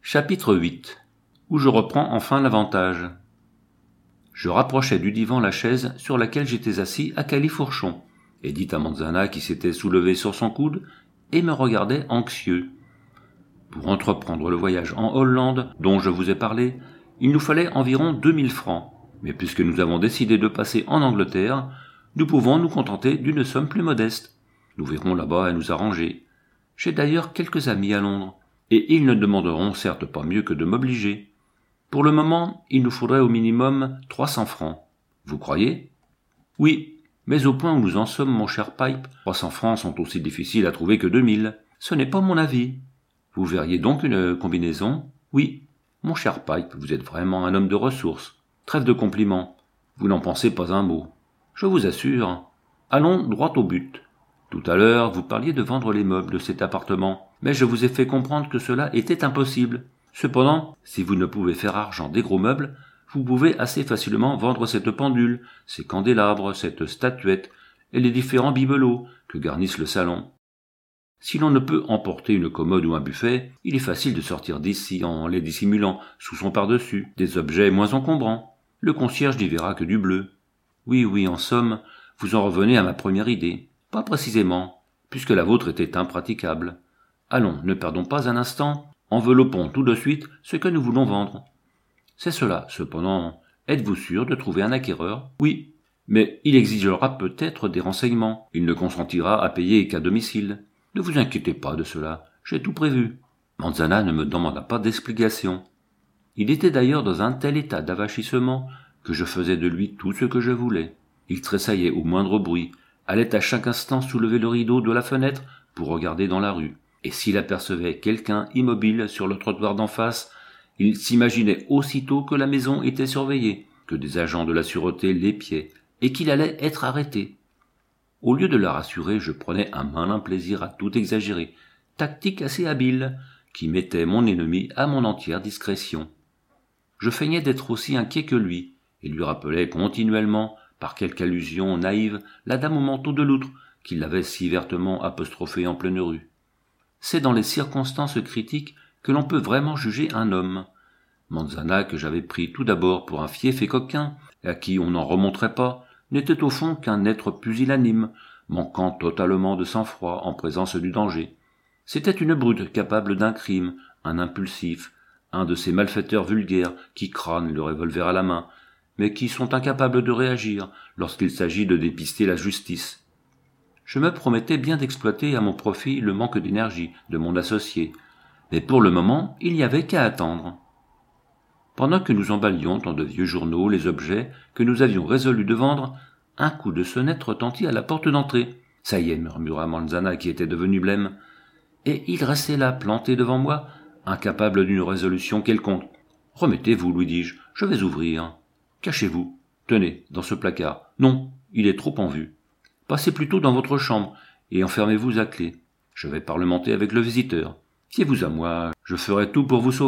Chapitre 8. Où je reprends enfin l'avantage. Je rapprochai du divan la chaise sur laquelle j'étais assis à califourchon, et dit à Manzana qui s'était soulevé sur son coude et me regardait anxieux. Pour entreprendre le voyage en Hollande dont je vous ai parlé, il nous fallait environ 2000 francs, mais puisque nous avons décidé de passer en Angleterre, nous pouvons nous contenter d'une somme plus modeste. Nous verrons là-bas à nous arranger. J'ai d'ailleurs quelques amis à Londres, et ils ne demanderont certes pas mieux que de m'obliger. Pour le moment, il nous faudrait au minimum 300 francs. Vous croyez ? Oui, mais au point où nous en sommes, mon cher Pipe, 300 francs sont aussi difficiles à trouver que 2000. Ce n'est pas mon avis. Vous verriez donc une combinaison ? Oui. Mon cher Pipe, vous êtes vraiment un homme de ressources. Trêve de compliments. Vous n'en pensez pas un mot. Je vous assure. Allons droit au but. Tout à l'heure, vous parliez de vendre les meubles de cet appartement, mais je vous ai fait comprendre que cela était impossible. Cependant, si vous ne pouvez faire argent des gros meubles, vous pouvez assez facilement vendre cette pendule, ces candélabres, cette statuette, et les différents bibelots que garnissent le salon. Si l'on ne peut emporter une commode ou un buffet, il est facile de sortir d'ici en les dissimulant sous son par-dessus, des objets moins encombrants. Le concierge n'y verra que du bleu. Oui, en somme, vous en revenez à ma première idée. Pas précisément, puisque la vôtre était impraticable. Allons, ne perdons pas un instant, enveloppons tout de suite ce que nous voulons vendre. C'est cela, cependant. Êtes-vous sûr de trouver un acquéreur ? Oui, mais il exigera peut-être des renseignements. Il ne consentira à payer qu'à domicile. Ne vous inquiétez pas de cela, j'ai tout prévu. Manzana ne me demanda pas d'explication. Il était d'ailleurs dans un tel état d'avachissement que je faisais de lui tout ce que je voulais. Il tressaillait au moindre bruit, allait à chaque instant soulever le rideau de la fenêtre pour regarder dans la rue. Et s'il apercevait quelqu'un immobile sur le trottoir d'en face, il s'imaginait aussitôt que la maison était surveillée, que des agents de la sûreté l'épiaient, et qu'il allait être arrêté. Au lieu de le rassurer, je prenais un malin plaisir à tout exagérer, tactique assez habile, qui mettait mon ennemi à mon entière discrétion. Je feignais d'être aussi inquiet que lui, et lui rappelais continuellement, par quelque allusion naïve, la dame au manteau de loutre, qui l'avait si vertement apostrophée en pleine rue. C'est dans les circonstances critiques que l'on peut vraiment juger un homme. Manzana, que j'avais pris tout d'abord pour un fief et coquin, et à qui on n'en remonterait pas, n'était au fond qu'un être pusillanime, manquant totalement de sang-froid en présence du danger. C'était une brute capable d'un crime, un impulsif, un de ces malfaiteurs vulgaires qui crânent le revolver à la main, mais qui sont incapables de réagir lorsqu'il s'agit de dépister la justice. Je me promettais bien d'exploiter à mon profit le manque d'énergie de mon associé, mais pour le moment, il n'y avait qu'à attendre. Pendant que nous emballions dans de vieux journaux les objets que nous avions résolu de vendre, un coup de sonnette retentit à la porte d'entrée. « Ça y est, murmura Manzana qui était devenu blême. Et il restait là, planté devant moi, incapable d'une résolution quelconque. « Remettez-vous, lui dis-je, je vais ouvrir. »« Cachez-vous. Tenez, dans ce placard. Non, il est trop en vue. Passez plutôt dans votre chambre et enfermez-vous à clé. Je vais parlementer avec le visiteur. Fiez-vous à moi, je ferai tout pour vous sauver. »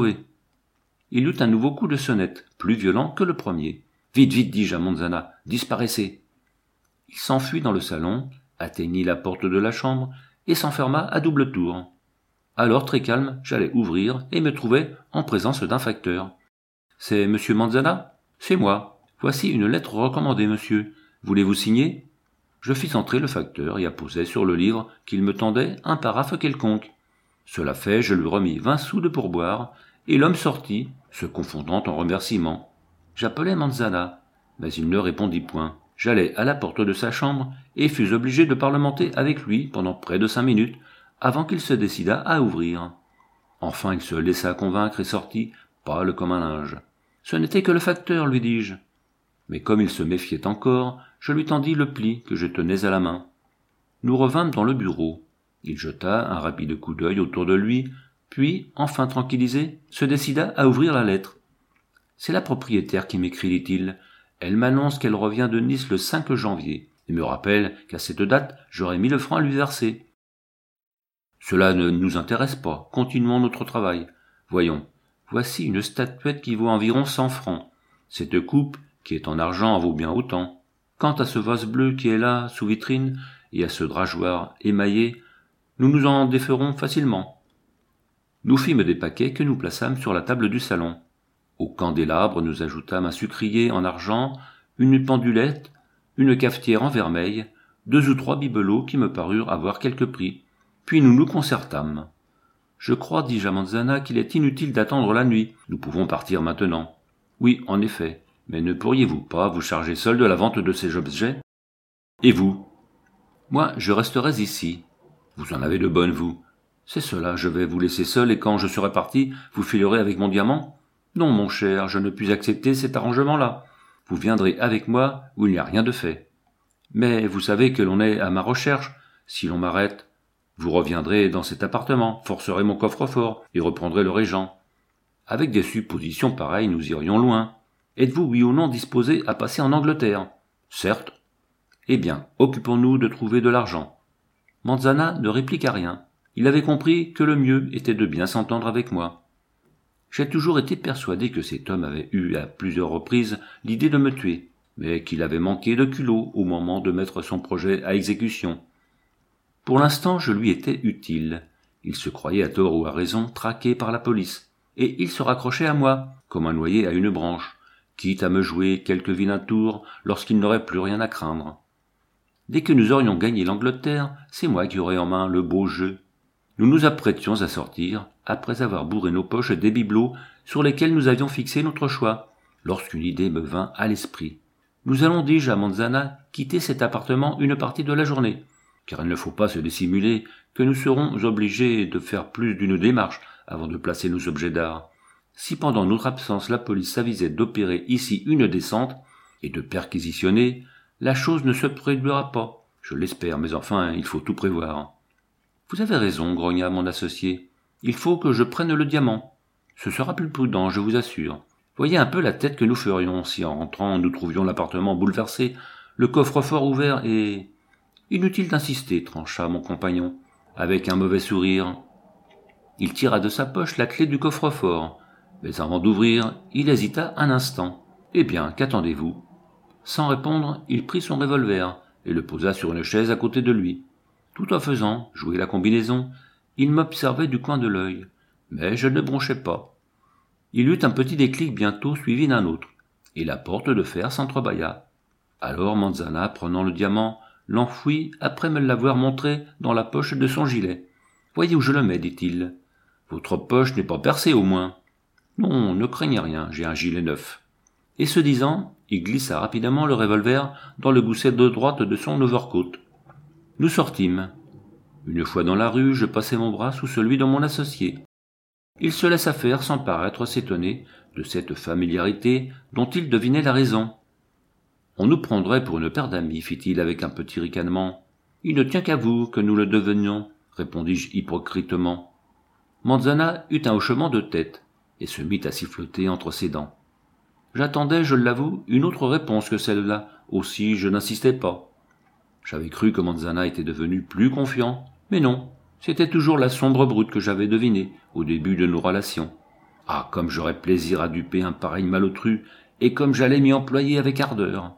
Il eut un nouveau coup de sonnette, plus violent que le premier. « Vite, dis-je à Manzana, disparaissez !» Il s'enfuit dans le salon, atteignit la porte de la chambre et s'enferma à double tour. Alors, très calme, j'allais ouvrir et me trouvais en présence d'un facteur. « C'est monsieur Manzana ? C'est moi. Voici une lettre recommandée, monsieur. Voulez-vous signer ?» Je fis entrer le facteur et apposai sur le livre qu'il me tendait un paraphe quelconque. Cela fait, je lui remis 20 sous de pourboire, et l'homme sortit, se confondant en remerciements. J'appelai Manzana, mais il ne répondit point. J'allai à la porte de sa chambre et fus obligé de parlementer avec lui pendant près de 5 minutes avant qu'il se décidât à ouvrir. Enfin il se laissa convaincre et sortit, pâle comme un linge. « Ce n'était que le facteur, lui dis-je. » Mais comme il se méfiait encore, je lui tendis le pli que je tenais à la main. Nous revînmes dans le bureau. Il jeta un rapide coup d'œil autour de lui, puis, enfin tranquillisé, se décida à ouvrir la lettre. « C'est la propriétaire qui m'écrit, dit-il. Elle m'annonce qu'elle revient de Nice le 5 janvier, et me rappelle qu'à cette date, j'aurai 1000 francs à lui verser. » Cela ne nous intéresse pas, continuons notre travail. Voyons, voici une statuette qui vaut environ 100 francs. Cette coupe, qui est en argent, en vaut bien autant. Quant à ce vase bleu qui est là, sous vitrine, et à ce drageoir émaillé, nous nous en déferons facilement. Nous fîmes des paquets que nous plaçâmes sur la table du salon. Au candélabre, nous ajoutâmes un sucrier en argent, une pendulette, une cafetière en vermeil, 2 ou 3 bibelots qui me parurent avoir quelque prix. Puis nous nous concertâmes. Je crois, dis-je à Manzana, qu'il est inutile d'attendre la nuit. Nous pouvons partir maintenant. Oui, en effet. Mais ne pourriez-vous pas vous charger seul de la vente de ces objets? Et vous? Moi, je resterai ici. Vous en avez de bonnes, vous. C'est cela, je vais vous laisser seul et quand je serai parti, vous filerez avec mon diamant? Non, mon cher, je ne puis accepter cet arrangement-là. Vous viendrez avec moi où il n'y a rien de fait. Mais vous savez que l'on est à ma recherche. Si l'on m'arrête, vous reviendrez dans cet appartement, forcerez mon coffre-fort et reprendrez le régent. Avec des suppositions pareilles, nous irions loin. Êtes-vous, oui ou non, disposé à passer en Angleterre? Certes. Eh bien, occupons-nous de trouver de l'argent. Manzana ne répliqua rien. Il avait compris que le mieux était de bien s'entendre avec moi. J'ai toujours été persuadé que cet homme avait eu à plusieurs reprises l'idée de me tuer, mais qu'il avait manqué de culot au moment de mettre son projet à exécution. Pour l'instant, je lui étais utile. Il se croyait à tort ou à raison traqué par la police, et il se raccrochait à moi, comme un noyé à une branche, quitte à me jouer quelque vilain tour lorsqu'il n'aurait plus rien à craindre. Dès que nous aurions gagné l'Angleterre, c'est moi qui aurais en main le beau jeu. Nous nous apprêtions à sortir, après avoir bourré nos poches des bibelots sur lesquels nous avions fixé notre choix, lorsqu'une idée me vint à l'esprit. Nous allons, dis-je à Manzana, quitter cet appartement une partie de la journée, car il ne faut pas se dissimuler que nous serons obligés de faire plus d'une démarche avant de placer nos objets d'art. Si pendant notre absence la police s'avisait d'opérer ici une descente et de perquisitionner, la chose ne se produira pas. Je l'espère, mais enfin, il faut tout prévoir. Vous avez raison, grogna mon associé. Il faut que je prenne le diamant. Ce sera plus prudent, je vous assure. Voyez un peu la tête que nous ferions si en rentrant nous trouvions l'appartement bouleversé, le coffre-fort ouvert et... Inutile d'insister, trancha mon compagnon, avec un mauvais sourire. Il tira de sa poche la clé du coffre-fort, mais avant d'ouvrir, il hésita un instant. Eh bien, qu'attendez-vous? Sans répondre, il prit son revolver et le posa sur une chaise à côté de lui. Tout en faisant jouer la combinaison, il m'observait du coin de l'œil, mais je ne bronchais pas. Il eut un petit déclic bientôt suivi d'un autre, et la porte de fer s'entrebâilla. Alors Manzana, prenant le diamant, l'enfouit après me l'avoir montré dans la poche de son gilet. « Voyez où je le mets, dit-il. Votre poche n'est pas percée au moins. »« Non, ne craignez rien, j'ai un gilet neuf. » Et ce disant, il glissa rapidement le revolver dans le gousset de droite de son overcoat. Nous sortîmes. Une fois dans la rue, je passai mon bras sous celui de mon associé. Il se laissa faire sans paraître s'étonner de cette familiarité dont il devinait la raison. « On nous prendrait pour une paire d'amis, fit-il avec un petit ricanement. « Il ne tient qu'à vous que nous le devenions, répondis-je hypocritement. Manzana eut un hochement de tête et se mit à siffloter entre ses dents. J'attendais, je l'avoue, une autre réponse que celle-là, aussi je n'insistais pas. J'avais cru que Manzana était devenu plus confiant, mais non, c'était toujours la sombre brute que j'avais devinée au début de nos relations. Ah, comme j'aurais plaisir à duper un pareil malotru, et comme j'allais m'y employer avec ardeur.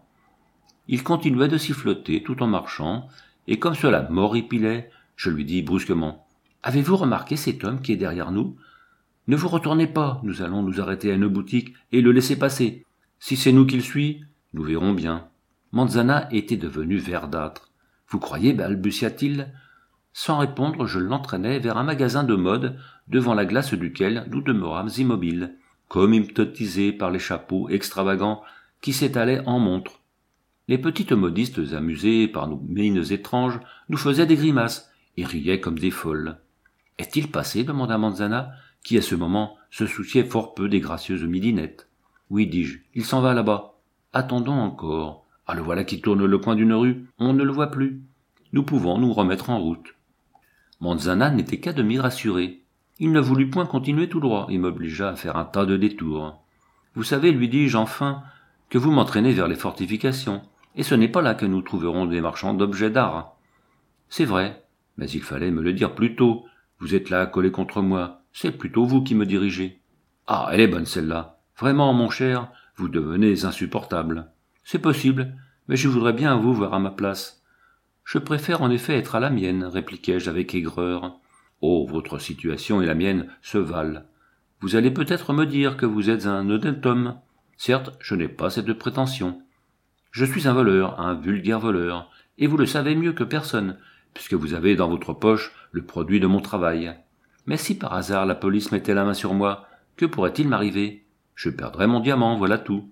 Il continuait de siffloter tout en marchant, et comme cela m'horripilait, je lui dis brusquement « Avez-vous remarqué cet homme qui est derrière nous ? Ne vous retournez pas, nous allons nous arrêter à une boutique et le laisser passer. Si c'est nous qu'il suit, nous verrons bien. » Manzana était devenu verdâtre. « Vous croyez, balbutia-t-il. » Sans répondre, je l'entraînai vers un magasin de mode, devant la glace duquel nous demeurâmes immobiles, comme hypnotisés par les chapeaux extravagants qui s'étalaient en montres. Les petites modistes, amusées par nos mines étranges, nous faisaient des grimaces et riaient comme des folles. « Est-il passé ?» demanda Manzana, qui à ce moment se souciait fort peu des gracieuses midinettes. « Oui, dis-je, il s'en va là-bas. Attendons encore. Ah, le voilà qui tourne le coin d'une rue, on ne le voit plus. Nous pouvons nous remettre en route. » Manzana n'était qu'à demi rassuré. Il ne voulut point continuer tout droit et m'obligea à faire un tas de détours. « Vous savez, lui dis-je enfin, que vous m'entraînez vers les fortifications, et ce n'est pas là que nous trouverons des marchands d'objets d'art. »« C'est vrai, mais il fallait me le dire plus tôt. Vous êtes là collé contre moi, c'est plutôt vous qui me dirigez. »« Ah, elle est bonne celle-là. Vraiment, mon cher, vous devenez insupportable. »« C'est possible, mais je voudrais bien vous voir à ma place. »« Je préfère en effet être à la mienne, répliquai-je avec aigreur. Oh, votre situation et la mienne se valent. Vous allez peut-être me dire que vous êtes un honnête homme. Certes, je n'ai pas cette prétention. Je suis un voleur, un vulgaire voleur, et vous le savez mieux que personne, puisque vous avez dans votre poche le produit de mon travail. Mais si par hasard la police mettait la main sur moi, que pourrait-il m'arriver? Je perdrais mon diamant, voilà tout.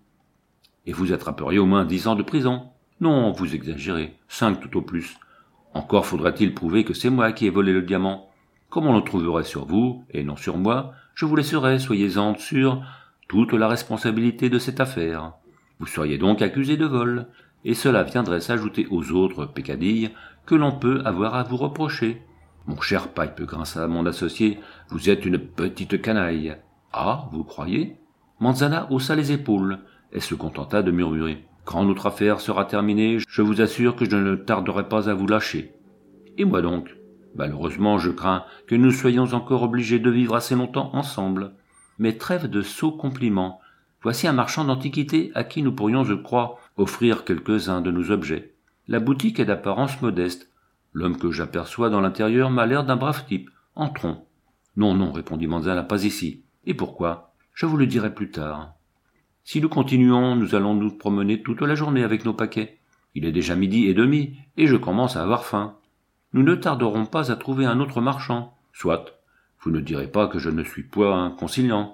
Et vous attraperiez au moins 10 ans de prison. Non, vous exagérez, 5 tout au plus. Encore faudrait-il prouver que c'est moi qui ai volé le diamant. Comme on le trouverait sur vous, et non sur moi, je vous laisserai, soyez-en sûrs, toute la responsabilité de cette affaire. Vous seriez donc accusé de vol, et cela viendrait s'ajouter aux autres peccadilles que l'on peut avoir à vous reprocher. Mon cher Pipe, grinça mon associé, vous êtes une petite canaille. Ah, vous croyez? Manzana haussa les épaules, et se contenta de murmurer. Quand notre affaire sera terminée, je vous assure que je ne tarderai pas à vous lâcher. Et moi donc? Malheureusement, je crains que nous soyons encore obligés de vivre assez longtemps ensemble. Mais trêve de sots compliments. Voici un marchand d'antiquités à qui nous pourrions, je crois, offrir quelques-uns de nos objets. La boutique est d'apparence modeste. L'homme que j'aperçois dans l'intérieur m'a l'air d'un brave type. Entrons. Non, non, répondit Manzana, pas ici. Et pourquoi? Je vous le dirai plus tard. Si nous continuons, nous allons nous promener toute la journée avec nos paquets. Il est déjà 12h30, et je commence à avoir faim. Nous ne tarderons pas à trouver un autre marchand. Soit. Vous ne direz pas que je ne suis point conciliant.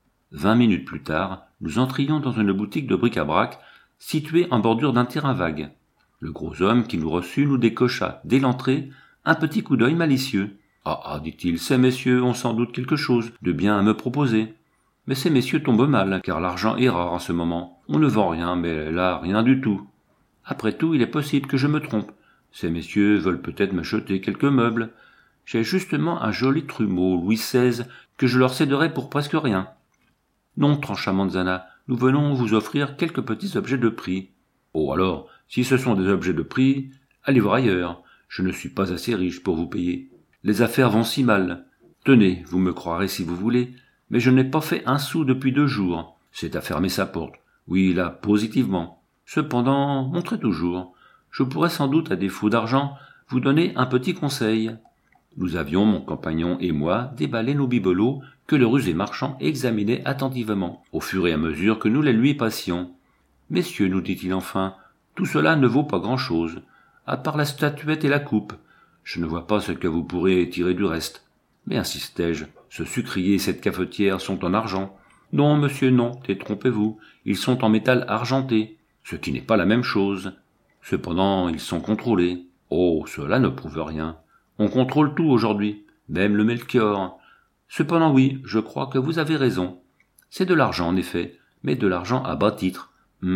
20 minutes plus tard, nous entrions dans une boutique de bric-à-brac située en bordure d'un terrain vague. Le gros homme qui nous reçut nous décocha, dès l'entrée, un petit coup d'œil malicieux. « Ah, dit-il, ces messieurs ont sans doute quelque chose de bien à me proposer. Mais ces messieurs tombent mal, car l'argent est rare en ce moment. On ne vend rien, mais là, rien du tout. Après tout, il est possible que je me trompe. Ces messieurs veulent peut-être m'acheter quelques meubles. J'ai justement un joli trumeau, Louis XVI, que je leur céderai pour presque rien. » Non, trancha Manzana, nous venons vous offrir quelques petits objets de prix. Oh alors, si ce sont des objets de prix, allez voir ailleurs. Je ne suis pas assez riche pour vous payer. Les affaires vont si mal. Tenez, vous me croirez si vous voulez, mais je n'ai pas fait un sou depuis 2 jours. C'est à fermer sa porte. Oui, là, positivement. Cependant, montrez toujours. Je pourrais sans doute, à défaut d'argent, vous donner un petit conseil. Nous avions, mon compagnon et moi, déballé nos bibelots que le rusé marchand examinait attentivement, au fur et à mesure que nous les lui passions. « Messieurs, nous dit-il enfin, tout cela ne vaut pas grand-chose, à part la statuette et la coupe. Je ne vois pas ce que vous pourrez tirer du reste. Mais insistai-je, ce sucrier et cette cafetière sont en argent. Non, monsieur, non, détrompez-vous, ils sont en métal argenté, ce qui n'est pas la même chose. Cependant, ils sont contrôlés. Oh, cela ne prouve rien. On contrôle tout aujourd'hui, même le Melchior. Cependant oui, je crois que vous avez raison. C'est de l'argent en effet, mais de l'argent à bas titre.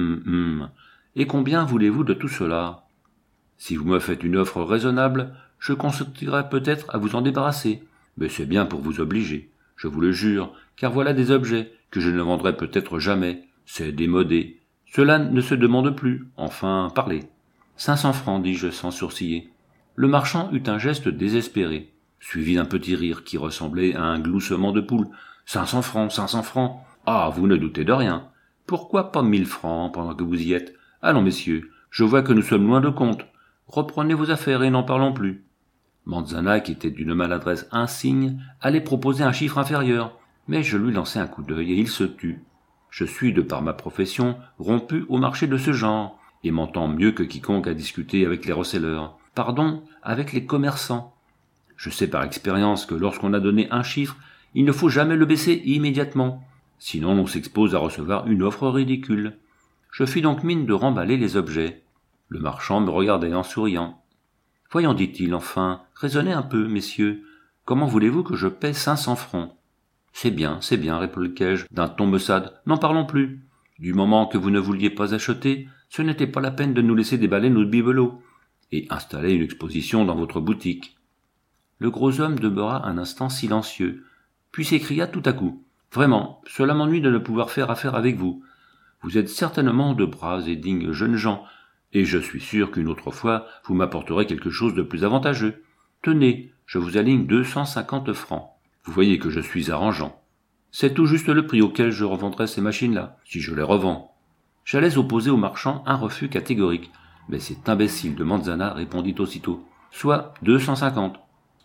Et combien voulez-vous de tout cela? Si vous me faites une offre raisonnable, je consentirai peut-être à vous en débarrasser. Mais c'est bien pour vous obliger, je vous le jure, car voilà des objets que je ne vendrai peut-être jamais. C'est démodé. Cela ne se demande plus. Enfin, parlez. 500 francs, dis-je sans sourciller. Le marchand eut un geste désespéré, suivi d'un petit rire qui ressemblait à un gloussement de poule. 500 francs, 500 francs. Ah, vous ne doutez de rien. Pourquoi pas 1000 francs pendant que vous y êtes? Allons, messieurs, je vois que nous sommes loin de compte. Reprenez vos affaires et n'en parlons plus. Manzana, qui était d'une maladresse insigne, allait proposer un chiffre inférieur, mais je lui lançai un coup d'œil et il se tut. Je suis, de par ma profession, rompu au marché de ce genre, et m'entends mieux que quiconque à discuter avec les receleurs. Pardon, avec les commerçants. Je sais par expérience que lorsqu'on a donné un chiffre, il ne faut jamais le baisser immédiatement, sinon l'on s'expose à recevoir une offre ridicule. Je fis donc mine de remballer les objets. Le marchand me regardait en souriant. « Voyons, dit-il enfin, raisonnez un peu, messieurs. Comment voulez-vous que je paie 500 francs ?»« C'est bien, répliquai-je d'un ton maussade. N'en parlons plus. Du moment que vous ne vouliez pas acheter, ce n'était pas la peine de nous laisser déballer nos bibelots et installer une exposition dans votre boutique. » Le gros homme demeura un instant silencieux, puis s'écria tout à coup. « Vraiment, cela m'ennuie de ne pouvoir faire affaire avec vous. Vous êtes certainement de braves et dignes jeunes gens, et je suis sûr qu'une autre fois vous m'apporterez quelque chose de plus avantageux. Tenez, je vous aligne 250 francs. Vous voyez que je suis arrangeant. C'est tout juste le prix auquel je revendrai ces machines-là, si je les revends. » J'allais opposer au marchand un refus catégorique, mais cet imbécile de Manzana répondit aussitôt. « Soit 250. »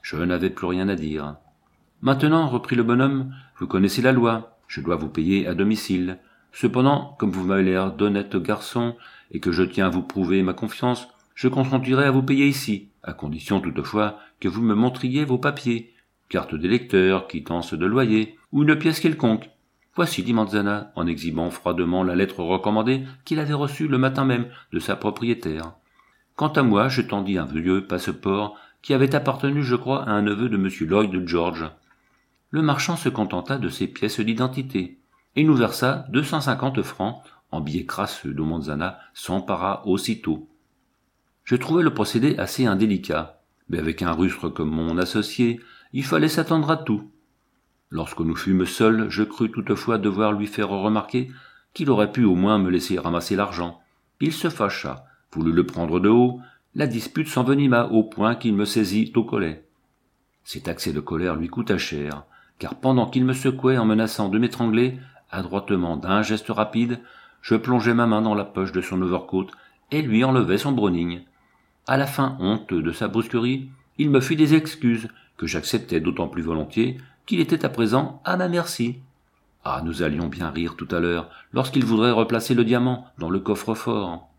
Je n'avais plus rien à dire. « Maintenant, reprit le bonhomme, vous connaissez la loi, je dois vous payer à domicile. Cependant, comme vous m'avez l'air d'honnête garçon, et que je tiens à vous prouver ma confiance, je consentirai à vous payer ici, à condition toutefois que vous me montriez vos papiers, carte d'électeur, quittance de loyer, ou une pièce quelconque. Voici, dit Manzana, en exhibant froidement la lettre recommandée qu'il avait reçue le matin même de sa propriétaire. Quant à moi, je tendis un vieux passeport qui avait appartenu, je crois, à un neveu de M. Lloyd George. Le marchand se contenta de ces pièces d'identité, et nous versa 250 francs en billets crasseux dont Manzana s'empara aussitôt. Je trouvais le procédé assez indélicat, mais avec un rustre comme mon associé, il fallait s'attendre à tout. Lorsque nous fûmes seuls, je crus toutefois devoir lui faire remarquer qu'il aurait pu au moins me laisser ramasser l'argent. Il se fâcha, voulut le prendre de haut, la dispute s'envenima au point qu'il me saisit au collet. Cet accès de colère lui coûta cher, car pendant qu'il me secouait en menaçant de m'étrangler, adroitement d'un geste rapide, je plongeai ma main dans la poche de son overcoat et lui enlevai son browning. À la fin, honteux de sa brusquerie, il me fit des excuses, que j'acceptai d'autant plus volontiers qu'il était à présent à ma merci. Ah, nous allions bien rire tout à l'heure, lorsqu'il voudrait replacer le diamant dans le coffre-fort.